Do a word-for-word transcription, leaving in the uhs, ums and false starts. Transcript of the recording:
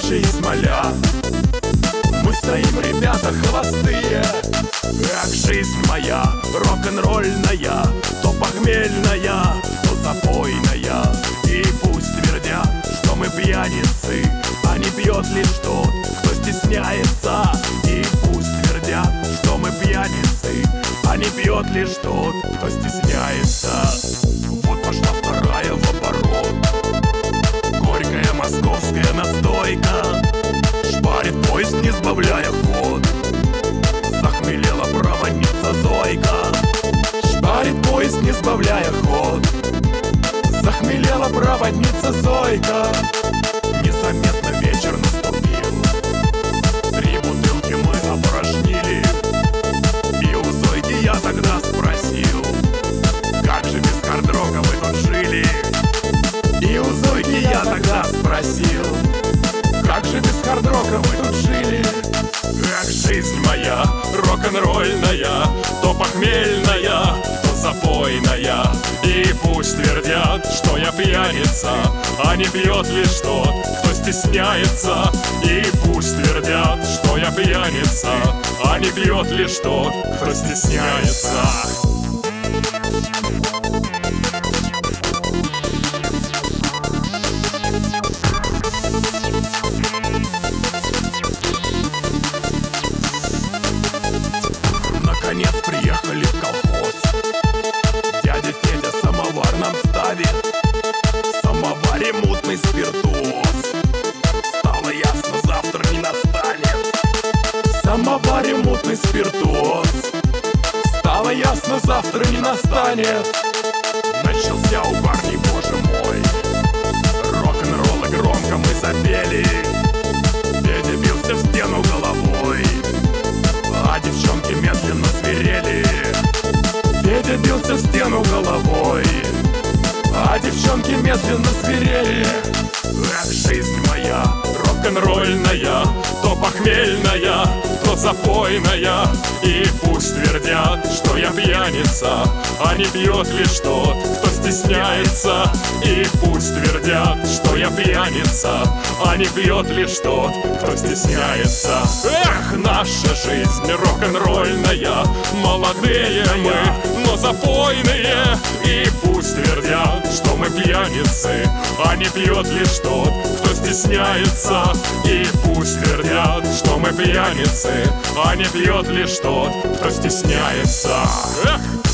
жизнь моя. Мы стоим, ребята, холостые. Эх, жизнь моя, рок-н-ролльная, то похмельная, то запойная. И пусть твердят, что мы пьяницы, а не пьет лишь тот, кто стесняется. И пусть твердят, что мы пьяницы, а не пьет лишь тот, кто стесняется. Вот пошла вторая в оборот. Горькая московская настойка шпарит поезд, не сбавляя ход. Захмелела проводница Зойка. Шпарит поезд, не сбавляя ход. Захмелела проводница Зойка. Незаметно вечер наступил. Три бутылки мы опорожнили. И у Зойки я тогда спросил: как же без хард-рока вы тут жили? И у Зойки я тогда спросил: как же без хард-рока вы тут жили? Эх, жизнь моя, рок-н-ролльная, то похмельная, то запойная. И пусть твердят, что я пьяница, а не пьет лишь тот, кто стесняется. И пусть твердят, что я пьяница, а не пьет лишь тот, кто стесняется. Наконец приехали в колхоз. Дядя Федя самовар нам ставит. В самоваре мутный спиртоз. Стало ясно, завтра не настанет. В самоваре мутный спиртоз. Стало ясно, завтра не настанет. Начался у парней, боже мой, рок-н-ролл, и громко мы запели. Федя бился в стену головой, а девчонки медленно свирели. Федя бился в стену головой, а девчонки медленно свирели. Эх, жизнь моя, рок-н-ролльная, то похмельная, то запойная. И пусть твердят, что я пьяница, а не пьет лишь тот, кто стесняется. И пусть твердят, что я пьяница, а не пьет лишь тот, кто стесняется. Эх, наша жизнь рок-н-ролльная, молодые мы, но запойные. И пусть твердят, что мы пьяницы, а не пьет лишь тот, кто стесняется. И пусть твердят, что мы пьяницы, а не пьет лишь тот, кто стесняется. Эх!